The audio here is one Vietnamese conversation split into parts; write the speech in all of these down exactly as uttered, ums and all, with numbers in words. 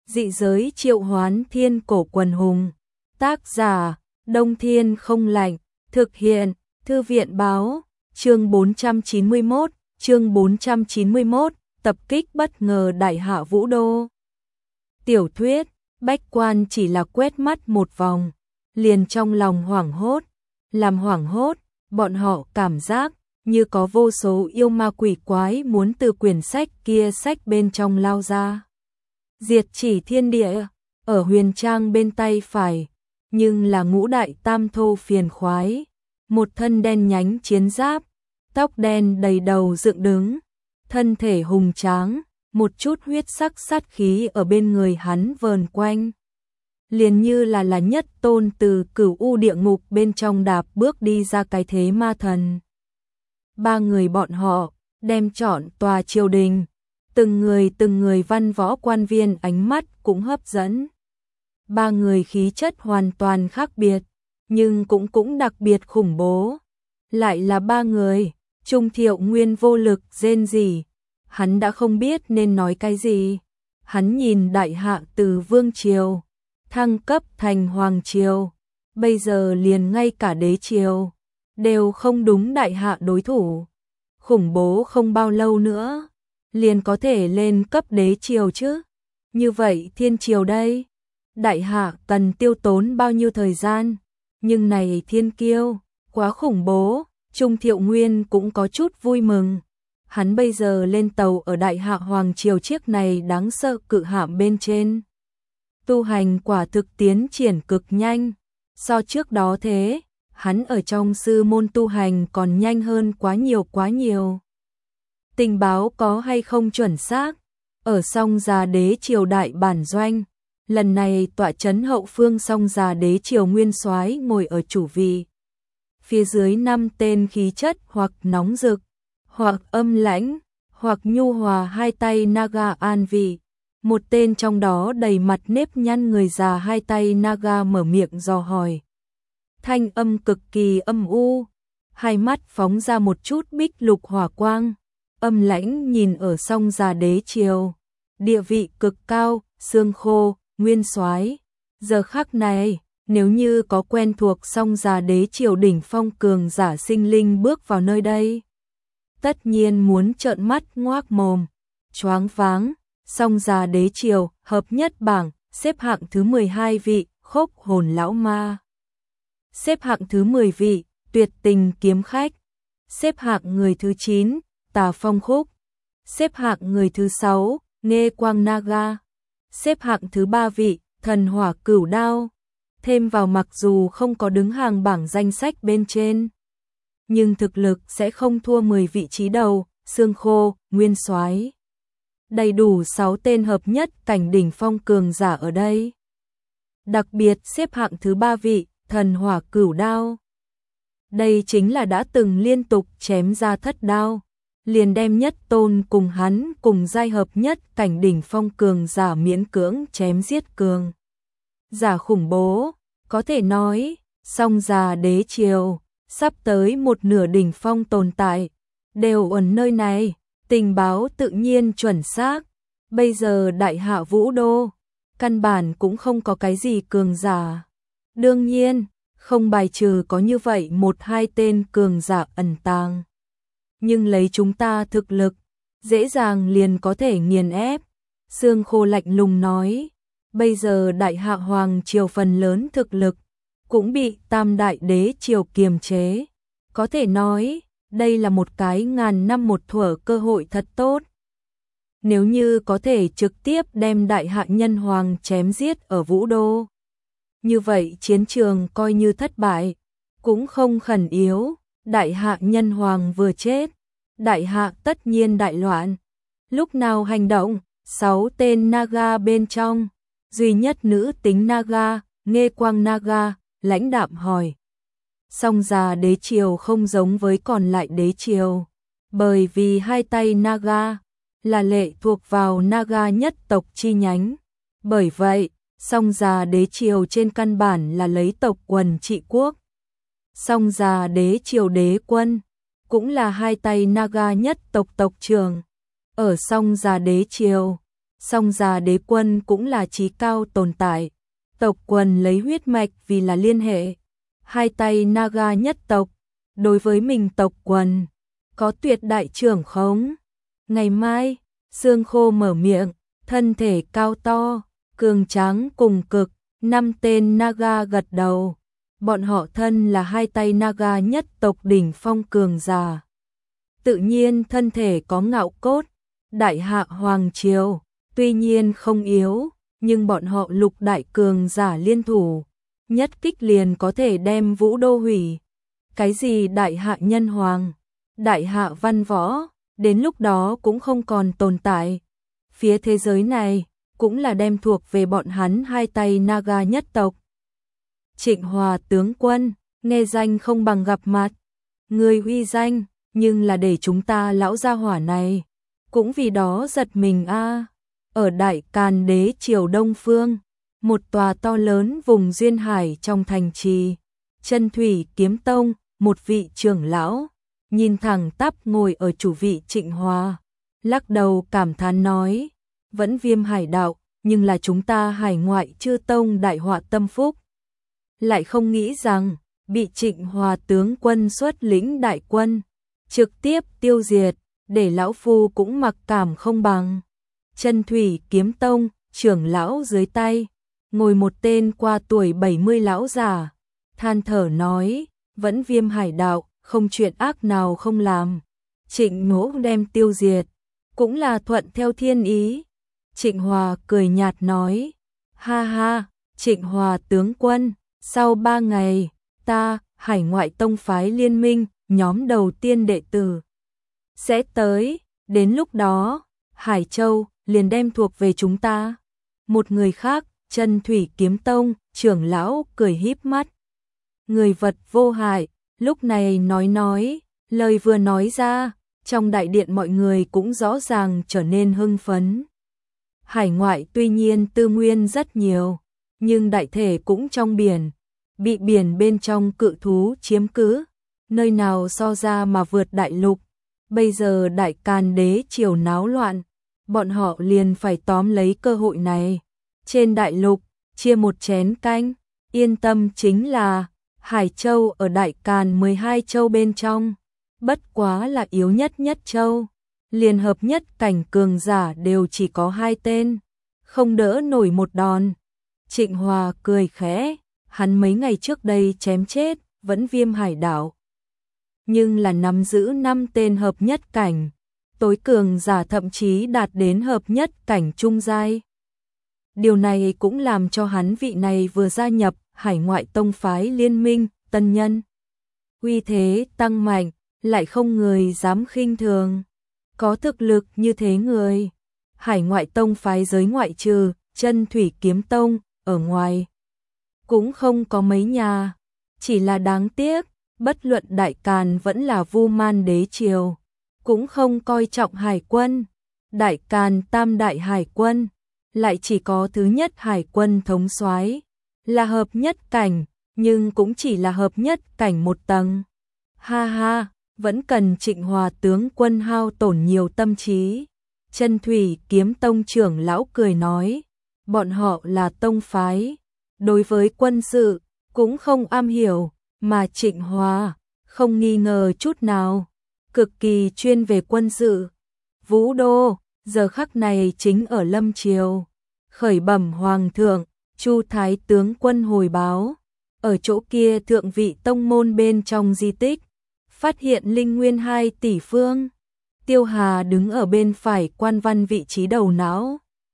Dị giới triệu hoán thiên cổ quần hùng. Tác giả, Đông Thiên không lạnh. Thực hiện, Thư viện báo. Chương bốn trăm chín mươi mốt, chương bốn trăm chín mươi mốt, tập kích bất ngờ đại hạ Vũ Đô. Tiểu thuyết, Bách Quan chỉ là quét mắt một vòng, liền trong lòng hoảng hốt. Làm hoảng hốt, bọn họ cảm giác như có vô số yêu ma quỷ quái muốn từ quyển sách kia sách bên trong lao ra. Diệt chỉ thiên địa, ở huyền trang bên tay phải, nhưng là ngũ đại tam thô phiền khoái, một thân đen nhánh chiến giáp, tóc đen đầy đầu dựng đứng, thân thể hùng tráng, một chút huyết sắc sát khí ở bên người hắn vờn quanh. Liền như là là nhất tôn từ cửu u địa ngục bên trong đạp bước đi ra cái thế ma thần. Ba người bọn họ đem trọn tòa triều đình, từng người từng người văn võ quan viên ánh mắt cũng hấp dẫn. Ba người khí chất hoàn toàn khác biệt, nhưng cũng cũng đặc biệt khủng bố. Lại là ba người, Trung Thiệu Nguyên vô lực rên rỉ, hắn đã không biết nên nói cái gì. Hắn nhìn đại hạ từ vương triều thăng cấp thành hoàng triều, bây giờ liền ngay cả đế triều đều không đúng đại hạ đối thủ. Khủng bố không bao lâu nữa liền có thể lên cấp đế triều chứ. Như vậy thiên triều đây, đại hạ cần tiêu tốn bao nhiêu thời gian? Nhưng này thiên kiêu quá khủng bố. Trung Thiệu Nguyên cũng có chút vui mừng. Hắn bây giờ lên tàu ở đại hạ hoàng triều chiếc này đáng sợ cự hạm bên trên. Tu hành quả thực tiến triển cực nhanh. So trước đó thế, hắn ở trong sư môn tu hành còn nhanh hơn quá nhiều quá nhiều. Tình báo có hay không chuẩn xác? Ở Song Già Đế triều đại bản doanh, lần này tọa trấn hậu phương Song Già Đế triều nguyên soái ngồi ở chủ vị. Phía dưới năm tên khí chất hoặc nóng rực, hoặc âm lãnh, hoặc nhu hòa hai tay Naga an vị. Một tên trong đó đầy mặt nếp nhăn người già hai tay Naga mở miệng dò hỏi. Thanh âm cực kỳ âm u, hai mắt phóng ra một chút bích lục hỏa quang. Âm lãnh nhìn ở Song Già Đế triều, địa vị cực cao, xương khô, nguyên soái. Giờ khắc này, nếu như có quen thuộc Song Già Đế triều đỉnh phong cường giả sinh linh bước vào nơi đây, tất nhiên muốn trợn mắt ngoác mồm, choáng váng. Song Già Đế triều hợp nhất bảng, xếp hạng thứ mười hai vị, Khốc Hồn lão ma. Xếp hạng thứ mười vị, Tuyệt Tình kiếm khách. Xếp hạng người thứ chín, Tà Phong Khúc. Xếp hạng người thứ sáu, Nghê Quang Naga. Xếp hạng thứ ba vị, Thần Hỏa Cửu Đao. Thêm vào mặc dù không có đứng hàng bảng danh sách bên trên, nhưng thực lực sẽ không thua mười vị trí đầu, xương khô, nguyên soái. Đầy đủ sáu tên hợp nhất cảnh đỉnh phong cường giả ở đây. Đặc biệt xếp hạng thứ ba vị, Thần Hỏa Cửu Đao. Đây chính là đã từng liên tục chém ra thất đao, liền đem nhất tôn cùng hắn cùng giai hợp nhất cảnh đỉnh phong cường giả miễn cưỡng chém giết cường giả khủng bố. Có thể nói, Song Già Đế triều sắp tới một nửa đỉnh phong tồn tại đều ở nơi này. Tình báo tự nhiên chuẩn xác. Bây giờ đại hạ Vũ Đô căn bản cũng không có cái gì cường giả. Đương nhiên, không bài trừ có như vậy một hai tên cường giả ẩn tàng. Nhưng lấy chúng ta thực lực, dễ dàng liền có thể nghiền ép. Xương khô lạnh lùng nói, bây giờ đại hạ hoàng triều phần lớn thực lực cũng bị tam đại đế triều kiềm chế. Có thể nói, đây là một cái ngàn năm một thuở cơ hội thật tốt. Nếu như có thể trực tiếp đem đại hạ nhân hoàng chém giết ở Vũ Đô, như vậy chiến trường coi như thất bại, cũng không khẩn yếu. Đại hạ nhân hoàng vừa chết, đại hạ tất nhiên đại loạn. Lúc nào hành động? Sáu tên Naga bên trong, duy nhất nữ tính Naga, Nghê Quang Naga, lãnh đạm hỏi. Song Già Đế triều không giống với còn lại đế triều, bởi vì hai tay Naga là lệ thuộc vào Naga nhất tộc chi nhánh. Bởi vậy, Song Già Đế triều trên căn bản là lấy tộc quần trị quốc. Song Già Đế triều đế quân cũng là hai tay Naga nhất tộc tộc trưởng. Ở Song Già Đế triều, song già đế quân cũng là chí cao tồn tại. Tộc quần lấy huyết mạch vì là liên hệ. Hai tay Naga nhất tộc, đối với mình tộc quần, có tuyệt đại trưởng khống. Ngày mai, Xương Khô mở miệng, thân thể cao to, cường tráng cùng cực, năm tên Naga gật đầu. Bọn họ thân là hai tay Naga nhất tộc đỉnh phong cường giả. Tự nhiên thân thể có ngạo cốt, đại hạ hoàng triều, tuy nhiên không yếu, nhưng bọn họ lục đại cường giả liên thủ, nhất kích liền có thể đem Vũ Đô hủy. Cái gì đại hạ nhân hoàng, đại hạ văn võ, đến lúc đó cũng không còn tồn tại. Phía thế giới này, cũng là đem thuộc về bọn hắn hai tay Naga nhất tộc. Trịnh Hòa tướng quân, nghe danh không bằng gặp mặt. Người uy danh, nhưng là để chúng ta lão gia hỏa này, cũng vì đó giật mình a. Ở Đại Càn Đế triều Đông Phương, một tòa to lớn vùng duyên hải trong thành trì, Chân Thủy Kiếm Tông, một vị trưởng lão, nhìn thẳng tắp ngồi ở chủ vị Trịnh Hòa, lắc đầu cảm thán nói, vẫn Viêm hải đạo, nhưng là chúng ta hải ngoại chư tông đại họa tâm phúc. Lại không nghĩ rằng, bị Trịnh Hòa tướng quân xuất lĩnh đại quân, trực tiếp tiêu diệt, để lão phu cũng mặc cảm không bằng. Chân Thủy Kiếm Tông, trưởng lão dưới tay, ngồi một tên qua tuổi bảy mươi lão già, than thở nói, vẫn Viêm hải đạo, không chuyện ác nào không làm. Trịnh Mỗ đem tiêu diệt, cũng là thuận theo thiên ý. Trịnh Hòa cười nhạt nói, ha ha, Trịnh Hòa tướng quân, sau ba ngày, ta, hải ngoại tông phái liên minh, nhóm đầu tiên đệ tử, sẽ tới, đến lúc đó, Hải Châu, liền đem thuộc về chúng ta. Một người khác, Chân Thủy Kiếm Tông, trưởng lão, cười híp mắt. Người vật vô hại, lúc này nói nói, lời vừa nói ra, trong đại điện mọi người cũng rõ ràng trở nên hưng phấn. Hải ngoại tuy nhiên tư nguyên rất nhiều, nhưng đại thể cũng trong biển, bị biển bên trong cự thú chiếm cứ, nơi nào so ra mà vượt đại lục. Bây giờ Đại Càn Đế triều náo loạn, bọn họ liền phải tóm lấy cơ hội này. Trên đại lục, chia một chén canh, yên tâm chính là Hải Châu ở Đại Càn mười hai châu bên trong, bất quá là yếu nhất nhất châu. Liên hợp nhất cảnh cường giả đều chỉ có hai tên, không đỡ nổi một đòn. Trịnh Hòa cười khẽ, hắn mấy ngày trước đây chém chết, vẫn Viêm hải đảo. Nhưng là nắm giữ năm tên hợp nhất cảnh, tối cường giả thậm chí đạt đến hợp nhất cảnh trung giai. Điều này cũng làm cho hắn vị này vừa gia nhập hải ngoại tông phái liên minh, tân nhân. Uy thế tăng mạnh, lại không người dám khinh thường. Có thực lực như thế người, hải ngoại tông phái giới ngoại trừ, Chân Thủy Kiếm Tông, ở ngoài. Cũng không có mấy nhà, chỉ là đáng tiếc, bất luận Đại Càn vẫn là Vu Man Đế triều, cũng không coi trọng hải quân. Đại Càn tam đại hải quân, lại chỉ có thứ nhất hải quân thống soái là hợp nhất cảnh, nhưng cũng chỉ là hợp nhất cảnh một tầng. Ha ha, vẫn cần Trịnh Hòa tướng quân hao tổn nhiều tâm trí. Chân Thủy Kiếm Tông trưởng lão cười nói, bọn họ là tông phái, đối với quân sự cũng không am hiểu, mà Trịnh Hòa không nghi ngờ chút nào, cực kỳ chuyên về quân sự. Vũ Đô giờ khắc này chính ở Lâm Triều, khởi bẩm hoàng thượng, Chu Thái tướng quân hồi báo, ở chỗ kia thượng vị tông môn bên trong di tích, phát hiện linh nguyên hai tỷ phương. Tiêu Hà đứng ở bên phải quan văn vị trí đầu não,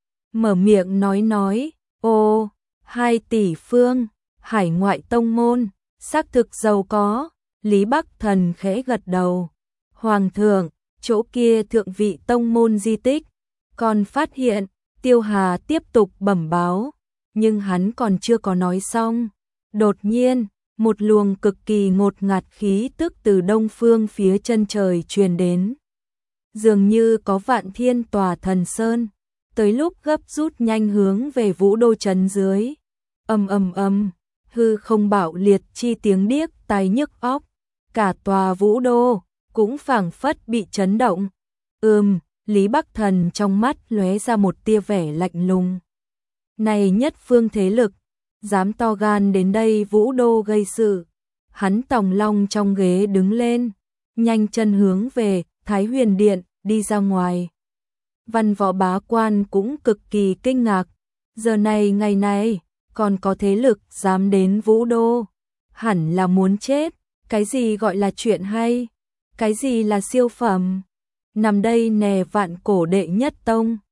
mở miệng nói nói, ô, hai tỷ phương, hải ngoại tông môn, xác thực giàu có. Lý Bắc Thần khẽ gật đầu, hoàng thượng, chỗ kia thượng vị tông môn di tích, còn phát hiện. Tiêu Hà tiếp tục bẩm báo, nhưng hắn còn chưa có nói xong. Đột nhiên, một luồng cực kỳ ngột ngạt khí tức từ đông phương phía chân trời truyền đến. Dường như có vạn thiên tòa thần sơn, tới lúc gấp rút nhanh hướng về Vũ Đô trấn dưới. Ầm ầm ầm, hư không bạo liệt chi tiếng điếc tai nhức óc, cả tòa Vũ Đô cũng phảng phất bị chấn động. Ừm, Lý Bắc Thần trong mắt lóe ra một tia vẻ lạnh lùng. Này nhất phương thế lực, dám to gan đến đây Vũ Đô gây sự. Hắn tòng long trong ghế đứng lên, nhanh chân hướng về Thái Huyền Điện, đi ra ngoài. Văn Võ bá quan cũng cực kỳ kinh ngạc. Giờ này ngày này, còn có thế lực dám đến Vũ Đô. Hẳn là muốn chết. Cái gì gọi là chuyện hay? Cái gì là siêu phẩm? Nằm đây nè vạn cổ đệ nhất tông.